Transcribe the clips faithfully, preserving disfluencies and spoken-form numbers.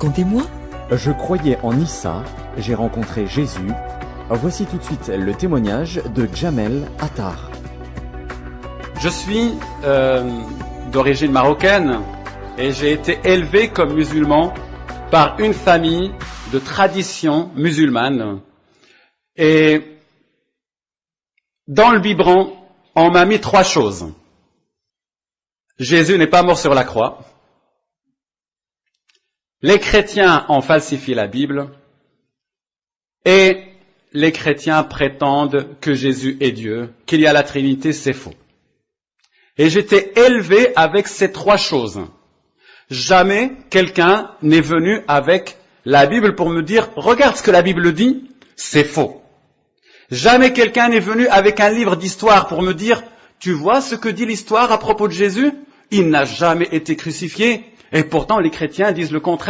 Racontez-moi. Je croyais en Issa, j'ai rencontré Jésus. Voici tout de suite le témoignage de Jamel Attar. Je suis euh, d'origine marocaine et j'ai été élevé comme musulman par une famille de tradition musulmane. Et dans le biberon, on m'a mis trois choses. Jésus n'est pas mort sur la croix. Les chrétiens ont falsifié la Bible. Et les chrétiens prétendent que Jésus est Dieu, qu'il y a la Trinité, c'est faux. Et j'étais élevé avec ces trois choses. Jamais quelqu'un n'est venu avec la Bible pour me dire « Regarde ce que la Bible dit, c'est faux ». Jamais quelqu'un n'est venu avec un livre d'histoire pour me dire « Tu vois ce que dit l'histoire à propos de Jésus ? Il n'a jamais été crucifié et pourtant les chrétiens disent le contraire ».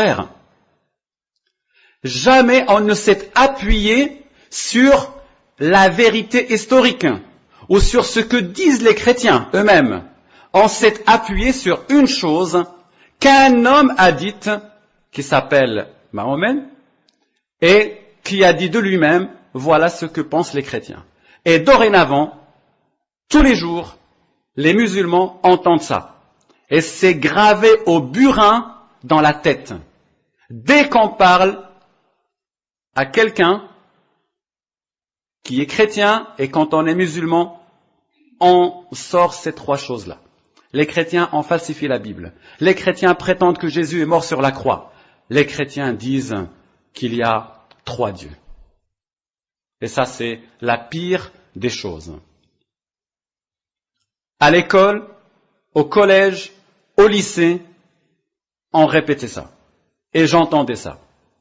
Jamais on ne s'est appuyé sur la vérité historique ou sur ce que disent les chrétiens eux-mêmes. On s'est appuyé sur une chose qu'un homme a dite, qui s'appelle Mahomet, et qui a dit de lui-même, voilà ce que pensent les chrétiens. Et dorénavant, tous les jours, les musulmans entendent ça. Et c'est gravé au burin dans la tête. Dès qu'on parle à quelqu'un qui est chrétien et quand on est musulman, on sort ces trois choses-là. Les chrétiens ont falsifié la Bible. Les chrétiens prétendent que Jésus est mort sur la croix. Les chrétiens disent qu'il y a trois dieux. Et ça, c'est la pire des choses. À l'école, au collège, au lycée, on répétait ça. Et j'entendais ça.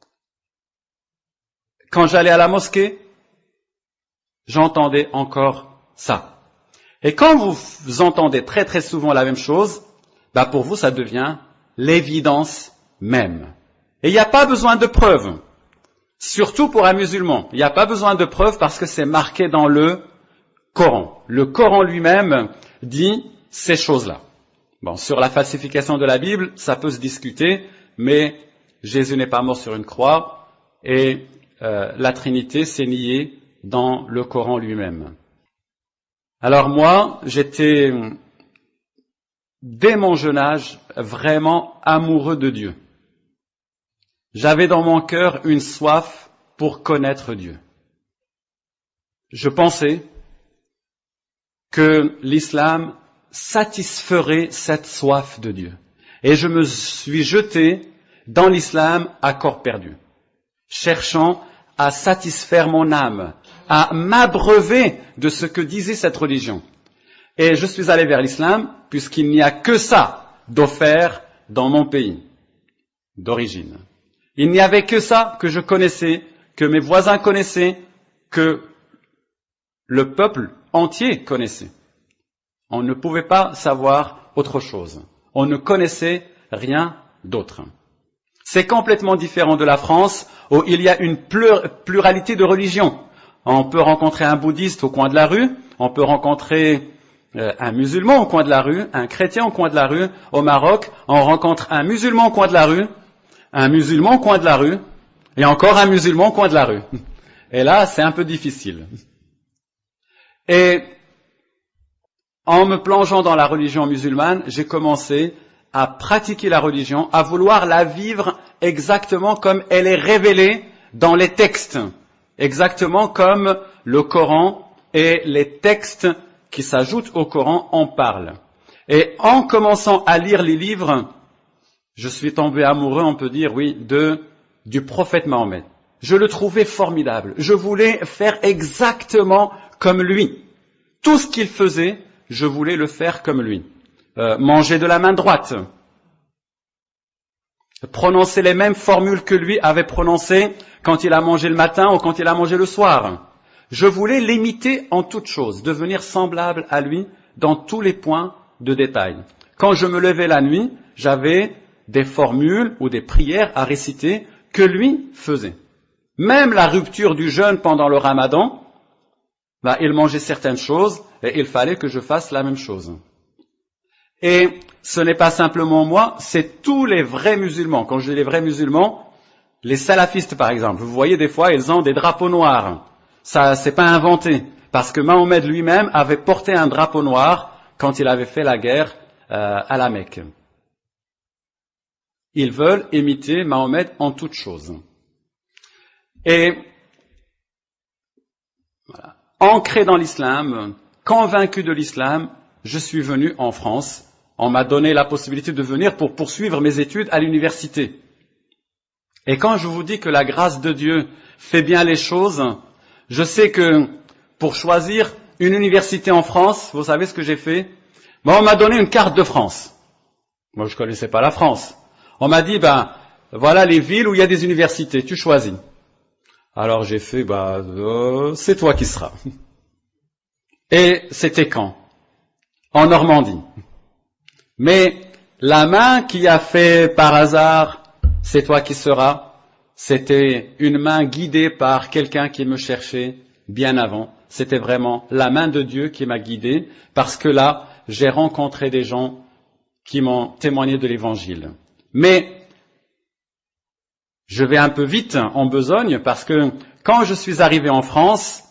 Quand j'allais à la mosquée, j'entendais encore ça. Et quand vous entendez très très souvent la même chose, bah pour vous ça devient l'évidence même. Et il n'y a pas besoin de preuves. Surtout pour un musulman. Il n'y a pas besoin de preuves parce que c'est marqué dans le Coran. Le Coran lui-même dit ces choses-là. Bon, sur la falsification de la Bible, ça peut se discuter, mais Jésus n'est pas mort sur une croix et euh, la Trinité s'est niée dans le Coran lui-même. Alors moi, j'étais, dès mon jeune âge, vraiment amoureux de Dieu. J'avais dans mon cœur une soif pour connaître Dieu. Je pensais que l'islam satisferait cette soif de Dieu. Et je me suis jeté dans l'islam à corps perdu, cherchant à satisfaire mon âme, à m'abreuver de ce que disait cette religion. Et je suis allé vers l'islam, puisqu'il n'y a que ça d'offert dans mon pays d'origine. Il n'y avait que ça que je connaissais, que mes voisins connaissaient, que le peuple entier connaissait. On ne pouvait pas savoir autre chose. On ne connaissait rien d'autre. C'est complètement différent de la France, où il y a une pluralité de religions. On peut rencontrer un bouddhiste au coin de la rue, on peut rencontrer euh, un musulman au coin de la rue, un chrétien au coin de la rue. Au Maroc, on rencontre un musulman au coin de la rue, un musulman au coin de la rue, et encore un musulman au coin de la rue. Et là, c'est un peu difficile. Et en me plongeant dans la religion musulmane, j'ai commencé à pratiquer la religion, à vouloir la vivre exactement comme elle est révélée dans les textes, exactement comme le Coran et les textes qui s'ajoutent au Coran en parlent. Et en commençant à lire les livres, je suis tombé amoureux, on peut dire, oui, de, du prophète Mahomet. Je le trouvais formidable. Je voulais faire exactement comme lui. Tout ce qu'il faisait, je voulais le faire comme lui. Euh, manger de la main droite, prononcer les mêmes formules que lui avait prononcées quand il a mangé le matin ou quand il a mangé le soir. Je voulais l'imiter en toutes choses, devenir semblable à lui dans tous les points de détail. Quand je me levais la nuit, j'avais des formules ou des prières à réciter que lui faisait. Même la rupture du jeûne pendant le ramadan, bah, il mangeait certaines choses et il fallait que je fasse la même chose. Et ce n'est pas simplement moi, c'est tous les vrais musulmans. Quand je dis les vrais musulmans, les salafistes par exemple, vous voyez des fois ils ont des drapeaux noirs. Ça, c'est pas inventé, parce que Mahomet lui-même avait porté un drapeau noir quand il avait fait la guerre euh, à la Mecque. Ils veulent imiter Mahomet en toutes choses. Et voilà, ancré dans l'islam, convaincu de l'islam, je suis venu en France. On m'a donné la possibilité de venir pour poursuivre mes études à l'université. Et quand je vous dis que la grâce de Dieu fait bien les choses, je sais que pour choisir une université en France, vous savez ce que j'ai fait? Bon, on m'a donné une carte de France. Moi, je connaissais pas la France. On m'a dit, ben, voilà les villes où il y a des universités, tu choisis. Alors j'ai fait, bah, euh, c'est toi qui seras. Et c'était quand? En Normandie. Mais la main qui a fait par hasard, c'est toi qui seras, c'était une main guidée par quelqu'un qui me cherchait bien avant. C'était vraiment la main de Dieu qui m'a guidé, parce que là, j'ai rencontré des gens qui m'ont témoigné de l'Évangile. Mais je vais un peu vite en besogne, parce que quand je suis arrivé en France,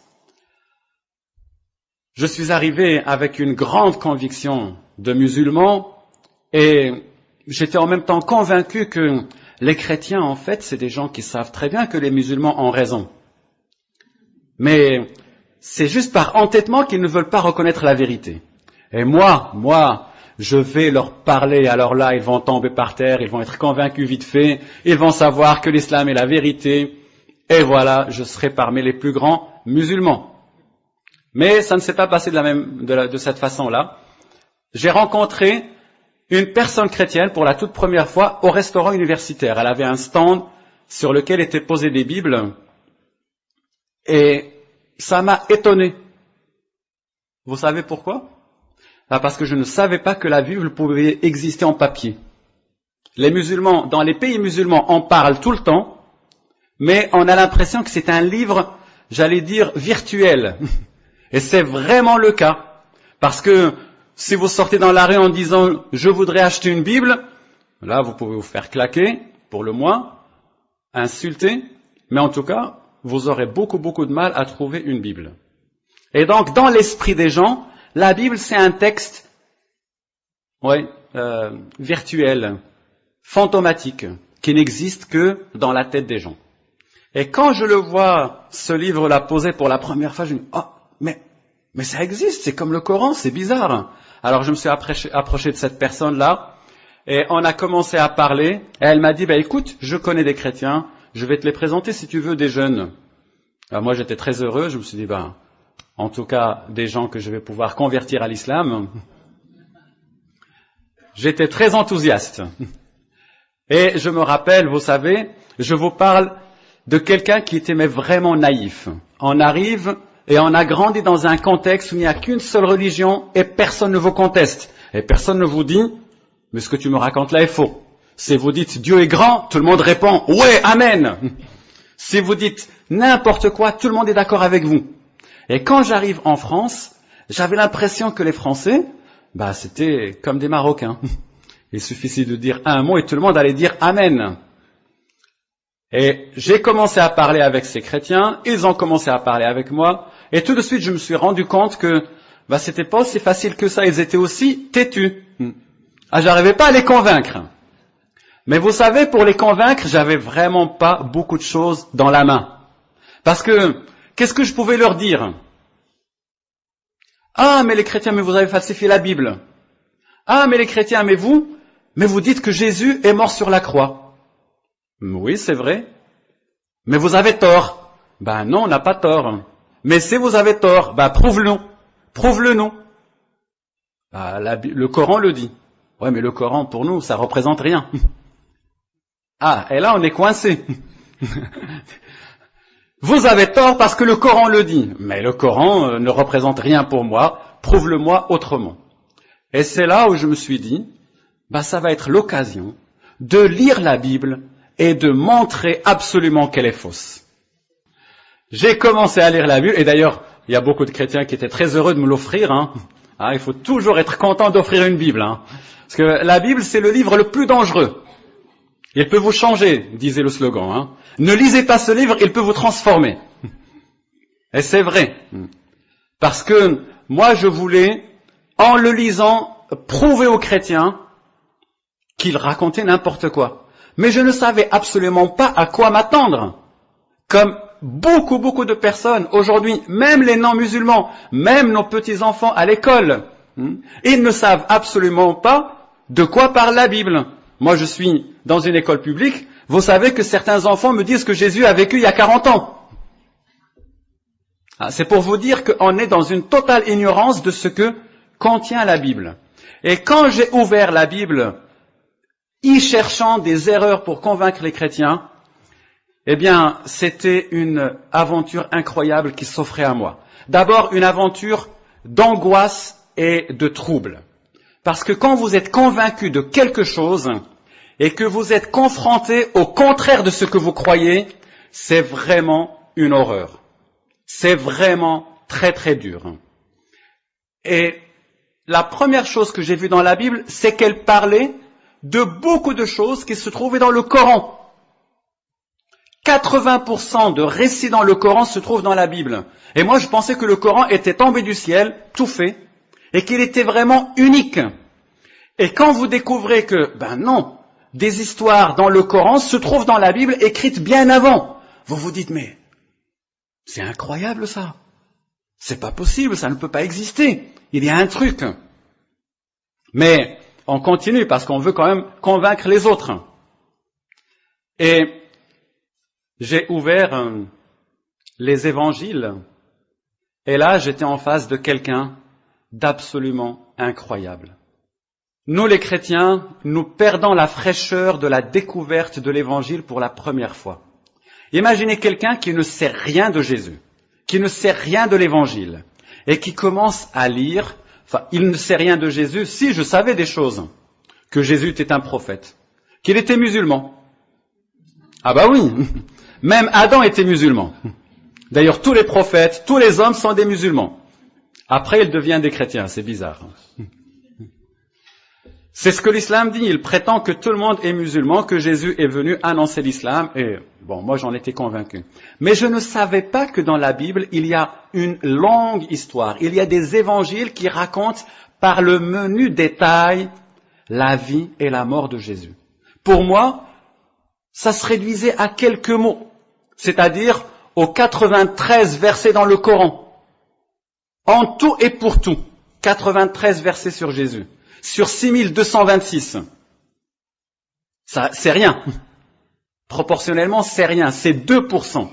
je suis arrivé avec une grande conviction de musulman, et j'étais en même temps convaincu que les chrétiens, en fait, c'est des gens qui savent très bien que les musulmans ont raison. Mais c'est juste par entêtement qu'ils ne veulent pas reconnaître la vérité. Et moi, moi, je vais leur parler, alors là, ils vont tomber par terre, ils vont être convaincus vite fait, ils vont savoir que l'islam est la vérité, et voilà, je serai parmi les plus grands musulmans. Mais ça ne s'est pas passé de, la même, de, la, de cette façon-là. J'ai rencontré une personne chrétienne pour la toute première fois au restaurant universitaire. Elle avait un stand sur lequel étaient posées des Bibles, et ça m'a étonné. Vous savez pourquoi? Ah, parce que je ne savais pas que la Bible pouvait exister en papier. Les musulmans, dans les pays musulmans, en parlent tout le temps, mais on a l'impression que c'est un livre, j'allais dire, virtuel. Et c'est vraiment le cas. Parce que si vous sortez dans la rue en disant « je voudrais acheter une Bible », là vous pouvez vous faire claquer, pour le moins, insulter, mais en tout cas, vous aurez beaucoup beaucoup de mal à trouver une Bible. Et donc, dans l'esprit des gens, la Bible c'est un texte ouais, euh, virtuel, fantomatique, qui n'existe que dans la tête des gens. Et quand je le vois, ce livre-là posé pour la première fois, je me dis « oh, mais, mais ça existe, c'est comme le Coran, c'est bizarre ». Alors je me suis approché, approché de cette personne-là, et on a commencé à parler, et elle m'a dit bah, « écoute, je connais des chrétiens, je vais te les présenter si tu veux, des jeunes ». Alors moi j'étais très heureux, je me suis dit bah, « en tout cas, des gens que je vais pouvoir convertir à l'islam ». J'étais très enthousiaste. Et je me rappelle, vous savez, je vous parle de quelqu'un qui était mais vraiment naïf. On arrive et on a grandi dans un contexte où il n'y a qu'une seule religion et personne ne vous conteste. Et personne ne vous dit, mais ce que tu me racontes là est faux. Si vous dites Dieu est grand, tout le monde répond, ouais, amen. Si vous dites n'importe quoi, tout le monde est d'accord avec vous. Et quand j'arrive en France, j'avais l'impression que les Français, bah, c'était comme des Marocains. Il suffisait de dire un mot et tout le monde allait dire amen. Et j'ai commencé à parler avec ces chrétiens, ils ont commencé à parler avec moi, et tout de suite je me suis rendu compte que bah, c'était pas aussi facile que ça, ils étaient aussi têtus. Ah, j'arrivais pas à les convaincre. Mais vous savez, pour les convaincre, j'avais vraiment pas beaucoup de choses dans la main. Parce que, qu'est-ce que je pouvais leur dire? Ah, mais les chrétiens, mais vous avez falsifié la Bible. Ah, mais les chrétiens, mais vous, mais vous dites que Jésus est mort sur la croix. Oui, c'est vrai. Mais vous avez tort. Ben non, on n'a pas tort. Mais si vous avez tort, ben prouve-le. Prouve-le nous. Ben, la, le Coran le dit. Ouais, mais le Coran, pour nous, ça représente rien. Ah, et là, on est coincé. Vous avez tort parce que le Coran le dit. Mais le Coran euh, ne représente rien pour moi. Prouve-le-moi autrement. Et c'est là où je me suis dit, ben, ça va être l'occasion de lire la Bible et de montrer absolument qu'elle est fausse. J'ai commencé à lire la Bible, et d'ailleurs, il y a beaucoup de chrétiens qui étaient très heureux de me l'offrir, hein. Ah, il faut toujours être content d'offrir une Bible. Hein. Parce que la Bible, c'est le livre le plus dangereux. Il peut vous changer, disait le slogan. Hein. Ne lisez pas ce livre, il peut vous transformer. Et c'est vrai. Parce que moi, je voulais, en le lisant, prouver aux chrétiens qu'ils racontaient n'importe quoi. Mais je ne savais absolument pas à quoi m'attendre. Comme beaucoup, beaucoup de personnes, aujourd'hui, même les non-musulmans, même nos petits-enfants à l'école, ils ne savent absolument pas de quoi parle la Bible. Moi, je suis dans une école publique, vous savez que certains enfants me disent que Jésus a vécu il y a quarante ans. C'est pour vous dire qu'on est dans une totale ignorance de ce que contient la Bible. Et quand j'ai ouvert la Bible, y cherchant des erreurs pour convaincre les chrétiens, eh bien, c'était une aventure incroyable qui s'offrait à moi. D'abord, une aventure d'angoisse et de trouble. Parce que quand vous êtes convaincu de quelque chose et que vous êtes confronté au contraire de ce que vous croyez, c'est vraiment une horreur. C'est vraiment très très dur. Et la première chose que j'ai vue dans la Bible, c'est qu'elle parlait de beaucoup de choses qui se trouvaient dans le Coran. quatre-vingts pour cent de récits dans le Coran se trouvent dans la Bible. Et moi, je pensais que le Coran était tombé du ciel, tout fait, et qu'il était vraiment unique. Et quand vous découvrez que, ben non, des histoires dans le Coran se trouvent dans la Bible écrites bien avant, vous vous dites, mais c'est incroyable ça. C'est pas possible, ça ne peut pas exister. Il y a un truc. Mais on continue parce qu'on veut quand même convaincre les autres. Et j'ai ouvert euh, les évangiles, et là j'étais en face de quelqu'un d'absolument incroyable. Nous les chrétiens, nous perdons la fraîcheur de la découverte de l'évangile pour la première fois. Imaginez quelqu'un qui ne sait rien de Jésus, qui ne sait rien de l'évangile, et qui commence à lire, enfin il ne sait rien de Jésus, si je savais des choses, que Jésus était un prophète, qu'il était musulman. Ah bah oui, même Adam était musulman. D'ailleurs, tous les prophètes, tous les hommes sont des musulmans. Après, ils deviennent des chrétiens, c'est bizarre. C'est ce que l'islam dit, il prétend que tout le monde est musulman, que Jésus est venu annoncer l'islam, et bon, moi j'en étais convaincu. Mais je ne savais pas que dans la Bible, il y a une longue histoire, il y a des évangiles qui racontent par le menu détail la vie et la mort de Jésus. Pour moi, ça se réduisait à quelques mots, c'est-à-dire aux quatre-vingt-treize versets dans le Coran. En tout et pour tout, quatre-vingt-treize versets sur Jésus. Sur six mille deux cent vingt-six. Ça, c'est rien. Proportionnellement, c'est rien. C'est deux pour cent.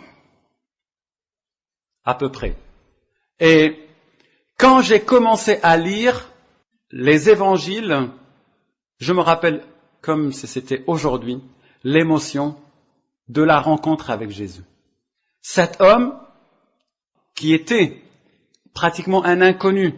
À peu près. Et quand j'ai commencé à lire les évangiles, je me rappelle, comme si c'était aujourd'hui, l'émotion de la rencontre avec Jésus. Cet homme, qui était pratiquement un inconnu,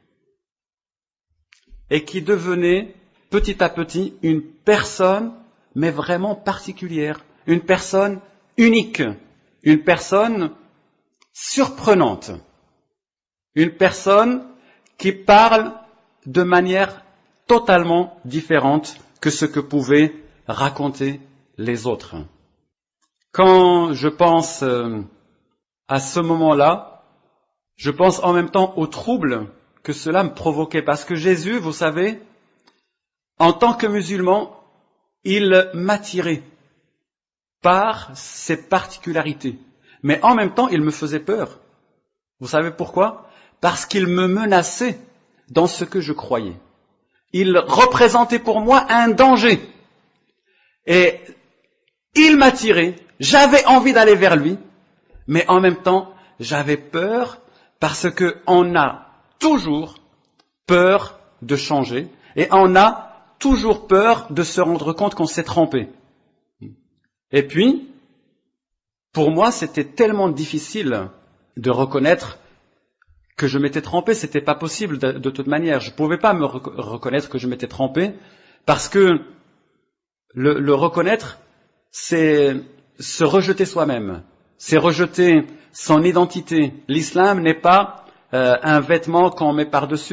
et qui devenait petit à petit une personne, mais vraiment particulière, une personne unique, une personne surprenante, une personne qui parle de manière totalement différente que ce que pouvaient raconter les autres. Quand je pense à ce moment-là, je pense en même temps au trouble que cela me provoquait, parce que Jésus, vous savez, en tant que musulman, il m'attirait par ses particularités, mais en même temps, il me faisait peur. Vous savez pourquoi? Parce qu'il me menaçait dans ce que je croyais. Il représentait pour moi un danger. Et il m'attirait, j'avais envie d'aller vers lui, mais en même temps, j'avais peur parce qu'on a toujours peur de changer et on a toujours peur de se rendre compte qu'on s'est trompé. Et puis, pour moi, c'était tellement difficile de reconnaître que je m'étais trompé, c'était pas possible de, de toute manière. Je pouvais pas me rec- reconnaître que je m'étais trompé parce que le, le reconnaître, c'est se rejeter soi-même, c'est rejeter son identité. L'islam n'est pas Euh, un vêtement qu'on met par-dessus.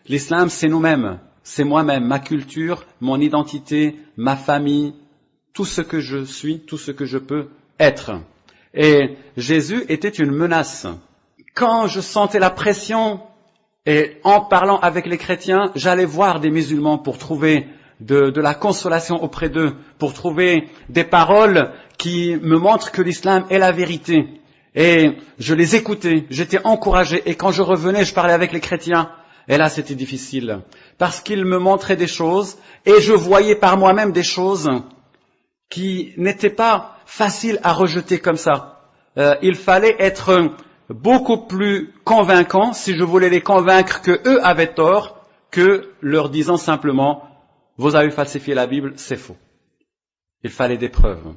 l'islam c'est nous-mêmes, c'est moi-même, ma culture, mon identité, ma famille, tout ce que je suis, tout ce que je peux être. Et Jésus était une menace. Quand je sentais la pression, et en parlant avec les chrétiens, j'allais voir des musulmans pour trouver de, de la consolation auprès d'eux, pour trouver des paroles qui me montrent que l'islam est la vérité. Et je les écoutais, j'étais encouragé, et quand je revenais, je parlais avec les chrétiens, et là c'était difficile, parce qu'ils me montraient des choses, et je voyais par moi-même des choses qui n'étaient pas faciles à rejeter comme ça. Euh, il fallait être beaucoup plus convaincant si je voulais les convaincre que eux avaient tort, que leur disant simplement « Vous avez falsifié la Bible, c'est faux ». Il fallait des preuves.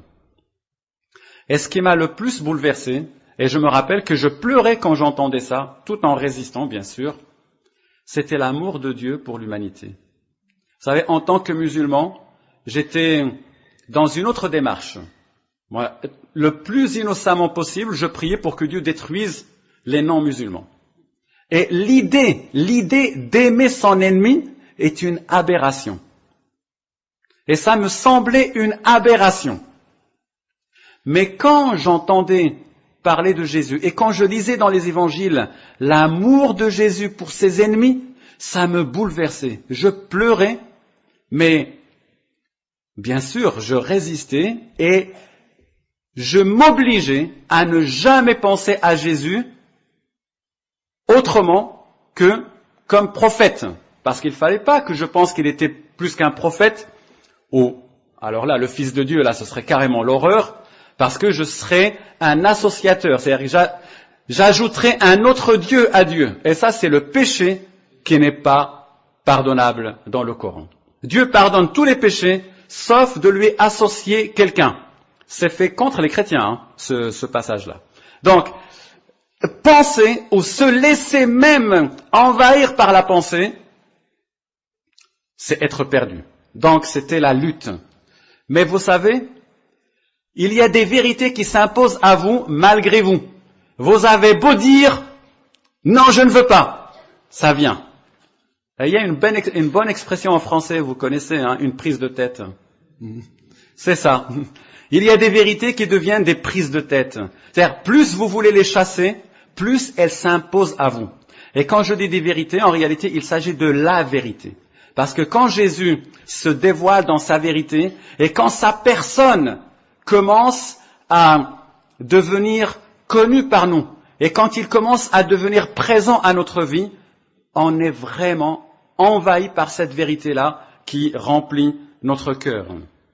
Et ce qui m'a le plus bouleversé, et je me rappelle que je pleurais quand j'entendais ça, tout en résistant bien sûr, c'était l'amour de Dieu pour l'humanité. Vous savez, en tant que musulman, j'étais dans une autre démarche. Moi, le plus innocemment possible, je priais pour que Dieu détruise les non-musulmans. Et l'idée, l'idée d'aimer son ennemi est une aberration. Et ça me semblait une aberration. Mais quand j'entendais parler de Jésus et quand je lisais dans les évangiles l'amour de Jésus pour ses ennemis, ça me bouleversait. Je pleurais, mais bien sûr, je résistais et je m'obligeais à ne jamais penser à Jésus autrement que comme prophète. Parce qu'il ne fallait pas que je pense qu'il était plus qu'un prophète, ou, alors là, le Fils de Dieu, là, ce serait carrément l'horreur, parce que je serais un associateur, c'est-à-dire que j'ajouterais un autre Dieu à Dieu. Et ça, c'est le péché qui n'est pas pardonnable dans le Coran. Dieu pardonne tous les péchés, sauf de lui associer quelqu'un. C'est fait contre les chrétiens, hein, ce, ce passage-là. Donc, penser ou se laisser même envahir par la pensée, c'est être perdu. Donc, c'était la lutte. Mais vous savez, il y a des vérités qui s'imposent à vous malgré vous. Vous avez beau dire « Non, je ne veux pas », ça vient. Et il y a une bonne, une bonne expression en français, vous connaissez, hein, une prise de tête. C'est ça. Il y a des vérités qui deviennent des prises de tête. C'est-à-dire, plus vous voulez les chasser, plus elles s'imposent à vous. Et quand je dis des vérités, en réalité, il s'agit de la vérité. Parce que quand Jésus se dévoile dans sa vérité, et quand sa personne commence à devenir connue par nous, et quand il commence à devenir présent à notre vie, on est vraiment envahi par cette vérité-là qui remplit notre cœur.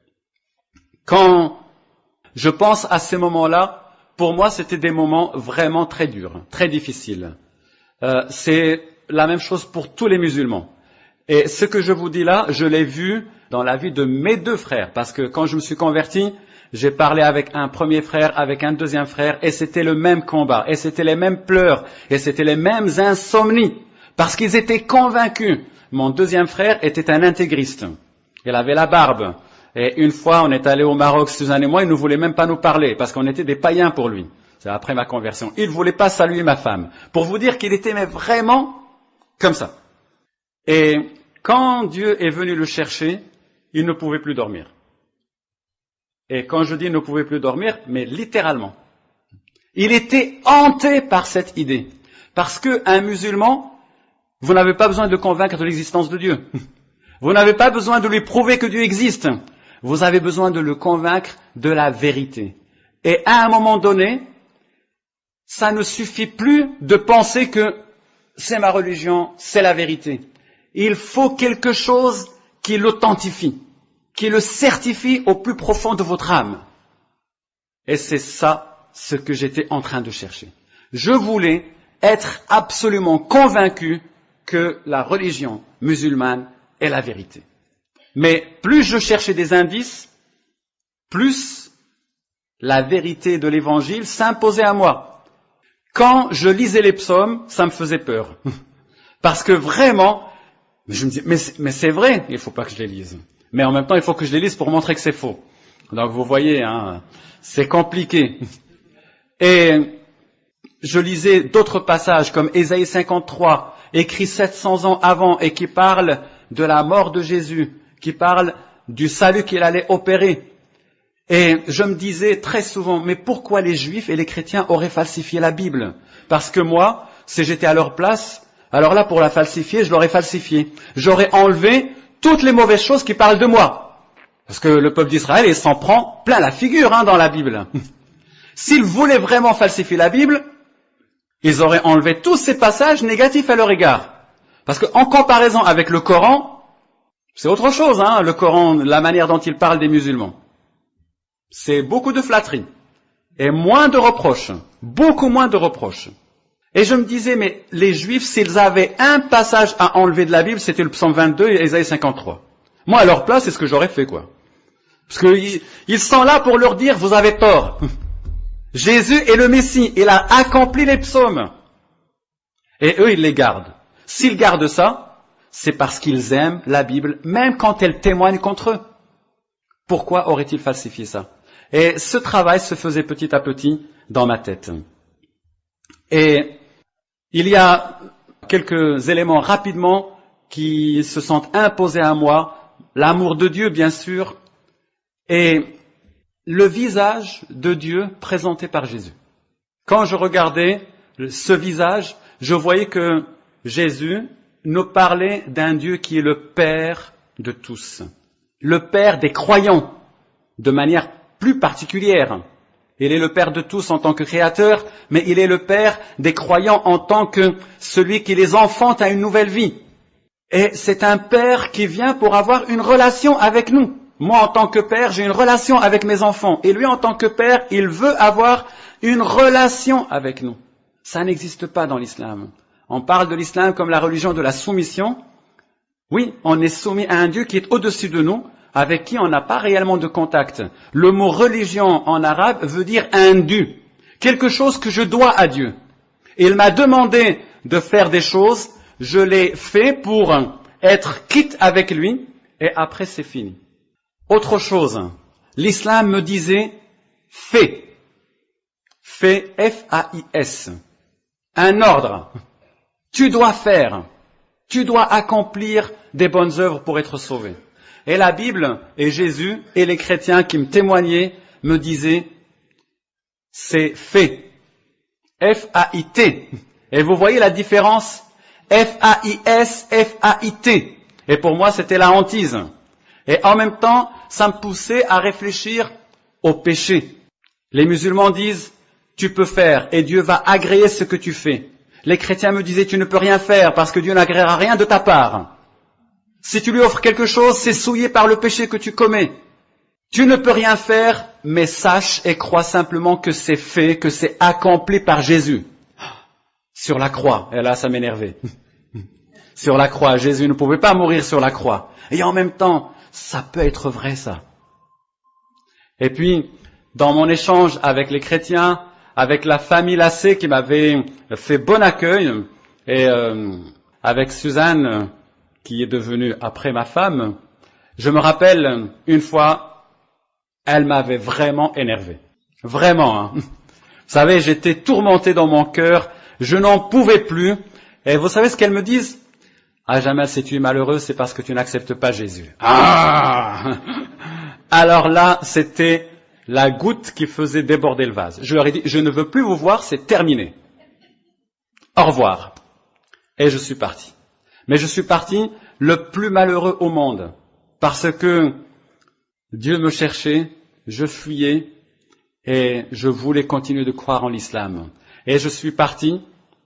Quand je pense à ces moments-là, pour moi, c'était des moments vraiment très durs, très difficiles. Euh, c'est la même chose pour tous les musulmans. Et ce que je vous dis là, je l'ai vu dans la vie de mes deux frères, parce que quand je me suis converti, j'ai parlé avec un premier frère, avec un deuxième frère, et c'était le même combat, et c'était les mêmes pleurs, et c'était les mêmes insomnies, parce qu'ils étaient convaincus. Mon deuxième frère était un intégriste. Il avait la barbe. Et une fois, on est allé au Maroc, Suzanne et moi, il ne voulait même pas nous parler, parce qu'on était des païens pour lui. C'est après ma conversion. Il ne voulait pas saluer ma femme. Pour vous dire qu'il était mais vraiment comme ça. Et quand Dieu est venu le chercher, il ne pouvait plus dormir. Et quand je dis il ne pouvait plus dormir, mais littéralement. Il était hanté par cette idée. Parce qu'un musulman, vous n'avez pas besoin de le convaincre de l'existence de Dieu. Vous n'avez pas besoin de lui prouver que Dieu existe. Vous avez besoin de le convaincre de la vérité. Et à un moment donné, ça ne suffit plus de penser que c'est ma religion, c'est la vérité. Il faut quelque chose qui l'authentifie, qui le certifie au plus profond de votre âme. Et c'est ça ce que j'étais en train de chercher. Je voulais être absolument convaincu que la religion musulmane est la vérité. Mais plus je cherchais des indices, plus la vérité de l'évangile s'imposait à moi. Quand je lisais les psaumes, ça me faisait peur. Parce que vraiment, je me disais, mais, mais c'est vrai, il ne faut pas que je les lise. Mais en même temps, il faut que je les lise pour montrer que c'est faux. Donc vous voyez, hein, c'est compliqué. Et je lisais d'autres passages comme Ésaïe cinquante-trois écrit sept cents ans avant et qui parle de la mort de Jésus, qui parle du salut qu'il allait opérer. Et je me disais très souvent, mais pourquoi les Juifs et les chrétiens auraient falsifié la Bible? Parce que moi, si j'étais à leur place, alors là, pour la falsifier, je l'aurais falsifiée. J'aurais enlevé toutes les mauvaises choses qui parlent de moi. Parce que le peuple d'Israël, il s'en prend plein la figure hein, dans la Bible. S'ils voulaient vraiment falsifier la Bible, ils auraient enlevé tous ces passages négatifs à leur égard. Parce qu'en comparaison avec le Coran, c'est autre chose, hein, le Coran, la manière dont il parle des musulmans. C'est beaucoup de flatterie et moins de reproches, beaucoup moins de reproches. Et je me disais, mais les Juifs, s'ils avaient un passage à enlever de la Bible, c'était le psaume vingt-deux et Ésaïe cinquante-trois. Moi, à leur place, c'est ce que j'aurais fait, quoi. Parce qu'ils ils sont là pour leur dire, vous avez tort. Jésus est le Messie, il a accompli les psaumes. Et eux, ils les gardent. S'ils gardent ça, c'est parce qu'ils aiment la Bible, même quand elle témoigne contre eux. Pourquoi auraient-ils falsifié ça? Et ce travail se faisait petit à petit dans ma tête. Et il y a quelques éléments rapidement qui se sont imposés à moi. L'amour de Dieu, bien sûr, et le visage de Dieu présenté par Jésus. Quand je regardais ce visage, je voyais que Jésus nous parlait d'un Dieu qui est le Père de tous, le Père des croyants, de manière plus particulière. Il est le Père de tous en tant que créateur, mais il est le Père des croyants en tant que celui qui les enfante à une nouvelle vie. Et c'est un Père qui vient pour avoir une relation avec nous. Moi, en tant que père, j'ai une relation avec mes enfants. Et lui, en tant que père, il veut avoir une relation avec nous. Ça n'existe pas dans l'islam. On parle de l'islam comme la religion de la soumission. Oui, on est soumis à un Dieu qui est au-dessus de nous, avec qui on n'a pas réellement de contact. Le mot religion en arabe veut dire un dû, quelque chose que je dois à Dieu. Et il m'a demandé de faire des choses, je l'ai fait pour être quitte avec lui, et après c'est fini. Autre chose, l'islam me disait fais, fais, F A I S, un ordre. Tu dois faire, tu dois accomplir des bonnes œuvres pour être sauvé. Et la Bible et Jésus et les chrétiens qui me témoignaient me disaient c'est fait, F A I T. Et vous voyez la différence, F A I S, F A I T. Et pour moi c'était la hantise. Et en même temps, ça me poussait à réfléchir au péché. Les musulmans disent, tu peux faire et Dieu va agréer ce que tu fais. Les chrétiens me disaient, tu ne peux rien faire parce que Dieu n'agréera rien de ta part. Si tu lui offres quelque chose, c'est souillé par le péché que tu commets. Tu ne peux rien faire, mais sache et crois simplement que c'est fait, que c'est accompli par Jésus. Sur la croix. Et là, ça m'énervait. Sur la croix, Jésus ne pouvait pas mourir sur la croix. Et en même temps, ça peut être vrai, ça. Et puis, dans mon échange avec les chrétiens, avec la famille Lassé qui m'avait fait bon accueil, et euh, avec Suzanne, qui est devenue après ma femme, je me rappelle une fois, elle m'avait vraiment énervé. Vraiment, hein. Vous savez, j'étais tourmenté dans mon cœur, je n'en pouvais plus. Et vous savez ce qu'elles me disent? Ah, Jamel, si tu es malheureux, c'est parce que tu n'acceptes pas Jésus. Ah! Alors là, c'était la goutte qui faisait déborder le vase. Je leur ai dit, je ne veux plus vous voir, c'est terminé. Au revoir. Et je suis parti. Mais je suis parti le plus malheureux au monde. Parce que Dieu me cherchait, je fuyais, et je voulais continuer de croire en l'islam. Et je suis parti,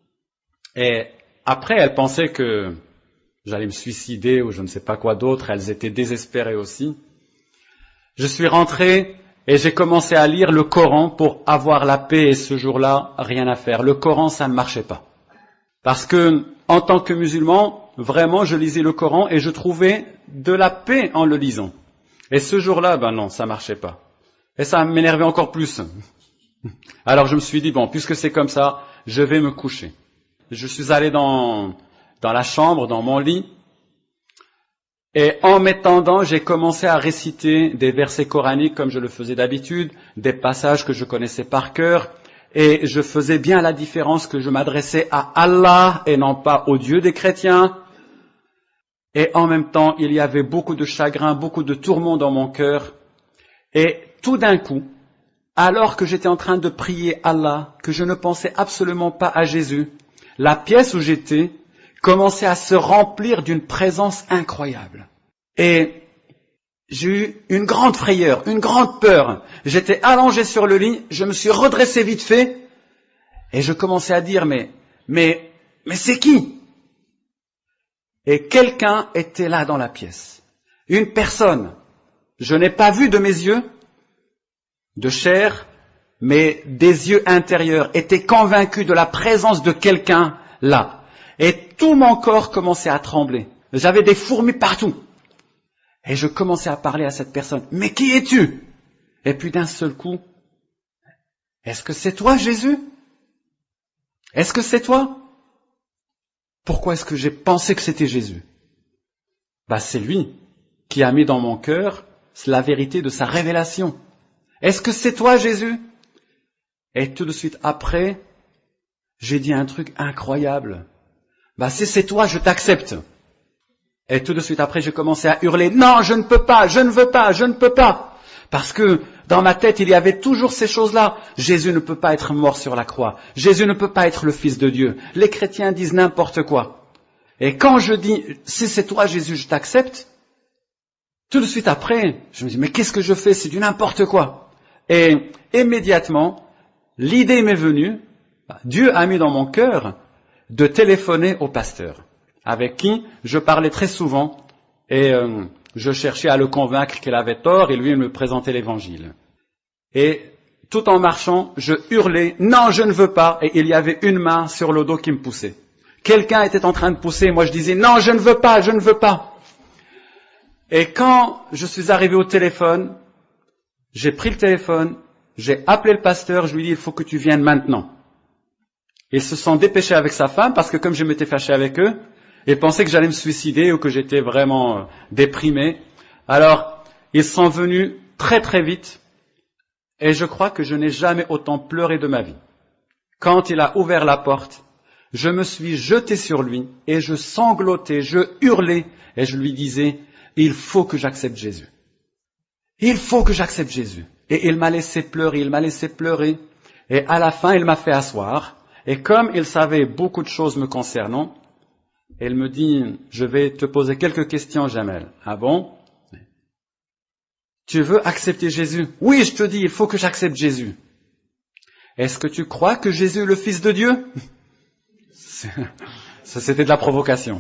et après, elles pensaient que j'allais me suicider ou je ne sais pas quoi d'autre, elles étaient désespérées aussi. Je suis rentré et j'ai commencé à lire le Coran pour avoir la paix et ce jour-là, rien à faire. Le Coran, ça ne marchait pas. Parce que, en tant que musulman, vraiment, je lisais le Coran et je trouvais de la paix en le lisant. Et ce jour-là, ben non, ça marchait pas. Et ça m'énervait encore plus. Alors je me suis dit, bon, puisque c'est comme ça, je vais me coucher. Je suis allé dans, dans la chambre, dans mon lit, et en m'étendant, j'ai commencé à réciter des versets coraniques comme je le faisais d'habitude, des passages que je connaissais par cœur, Et je faisais bien la différence que je m'adressais à Allah et non pas au Dieu des chrétiens. Et en même temps, il y avait beaucoup de chagrin, beaucoup de tourments dans mon cœur. Et tout d'un coup, alors que j'étais en train de prier Allah, que je ne pensais absolument pas à Jésus, la pièce où j'étais commençait à se remplir d'une présence incroyable. Et j'ai eu une grande frayeur, une grande peur. J'étais allongé sur le lit, je me suis redressé vite fait, et je commençais à dire, mais, mais, mais c'est qui? Et quelqu'un était là dans la pièce. Une personne. Je n'ai pas vu de mes yeux, de chair, mais des yeux intérieurs, était convaincu de la présence de quelqu'un là. Et tout mon corps commençait à trembler. J'avais des fourmis partout. Et je commençais à parler à cette personne. Mais qui es-tu? Et puis d'un seul coup, est-ce que c'est toi, Jésus? Est-ce que c'est toi? Pourquoi est-ce que j'ai pensé que c'était Jésus? Bah, c'est lui qui a mis dans mon cœur la vérité de sa révélation. Est-ce que c'est toi, Jésus? Et tout de suite après, j'ai dit un truc incroyable. Bah, si c'est toi, je t'accepte. Et tout de suite après, j'ai commencé à hurler, non, je ne peux pas, je ne veux pas, je ne peux pas. Parce que dans ma tête, il y avait toujours ces choses-là. Jésus ne peut pas être mort sur la croix. Jésus ne peut pas être le Fils de Dieu. Les chrétiens disent n'importe quoi. Et quand je dis, si c'est toi, Jésus, je t'accepte, tout de suite après, je me dis, mais qu'est-ce que je fais? C'est du n'importe quoi. Et immédiatement, l'idée m'est venue, Dieu a mis dans mon cœur de téléphoner au pasteur, avec qui je parlais très souvent, et euh, je cherchais à le convaincre qu'il avait tort, et lui il me présentait l'évangile. Et tout en marchant, je hurlais, non, je ne veux pas, et il y avait une main sur le dos qui me poussait. Quelqu'un était en train de pousser, moi je disais, non, je ne veux pas, je ne veux pas. Et quand je suis arrivé au téléphone, j'ai pris le téléphone, j'ai appelé le pasteur, je lui ai dit, il faut que tu viennes maintenant. Ils se sont dépêchés avec sa femme, parce que comme je m'étais fâché avec eux, ils pensaient que j'allais me suicider ou que j'étais vraiment euh, déprimé. Alors, ils sont venus très très vite, et je crois que je n'ai jamais autant pleuré de ma vie. Quand il a ouvert la porte, je me suis jeté sur lui, et je sanglotais, je hurlais, et je lui disais, il faut que j'accepte Jésus. Il faut que j'accepte Jésus. Et il m'a laissé pleurer, il m'a laissé pleurer. Et à la fin, il m'a fait asseoir. Et comme il savait beaucoup de choses me concernant, il me dit, je vais te poser quelques questions, Jamel. Ah bon? Tu veux accepter Jésus? Oui, je te dis, il faut que j'accepte Jésus. Est-ce que tu crois que Jésus est le Fils de Dieu? Ça, c'était de la provocation.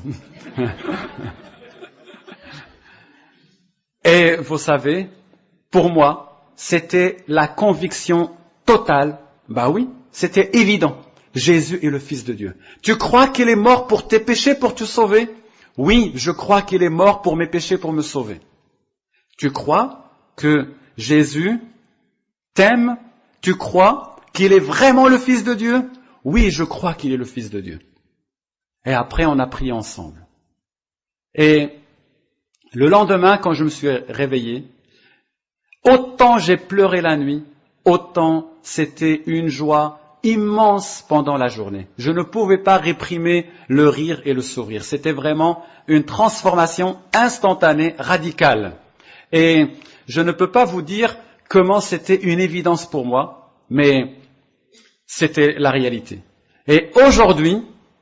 Et vous savez, pour moi, c'était la conviction totale. Bah oui, c'était évident. Jésus est le Fils de Dieu. Tu crois qu'il est mort pour tes péchés, pour te sauver? Oui, je crois qu'il est mort pour mes péchés, pour me sauver. Tu crois que Jésus t'aime? Tu crois qu'il est vraiment le Fils de Dieu? Oui, je crois qu'il est le Fils de Dieu. Et après, on a prié ensemble. Et le lendemain, quand je me suis réveillé, autant j'ai pleuré la nuit, autant c'était une joie immense pendant la journée. Je ne pouvais pas réprimer le rire et le sourire. C'était vraiment une transformation instantanée, radicale. Et je ne peux pas vous dire comment c'était une évidence pour moi, mais c'était la réalité. Et aujourd'hui,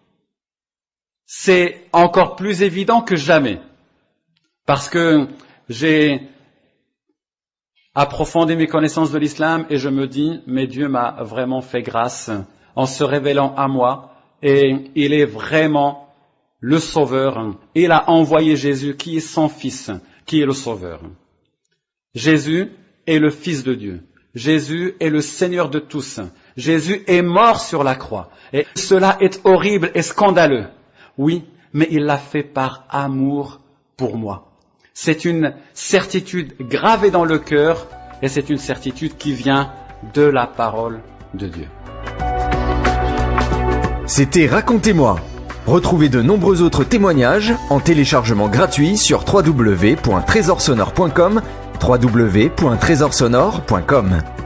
c'est encore plus évident que jamais. Parce que j'ai approfondi mes connaissances de l'islam et je me dis, mais Dieu m'a vraiment fait grâce en se révélant à moi et il est vraiment le Sauveur. Il a envoyé Jésus qui est son Fils, qui est le Sauveur. Jésus est le Fils de Dieu. Jésus est le Seigneur de tous. Jésus est mort sur la croix. Et cela est horrible et scandaleux. Oui, mais il l'a fait par amour pour moi. C'est une certitude gravée dans le cœur et c'est une certitude qui vient de la parole de Dieu. C'était Racontez-moi. Retrouvez de nombreux autres témoignages en téléchargement gratuit sur w w w point trésor sonore point com, w w w point trésor sonore point com.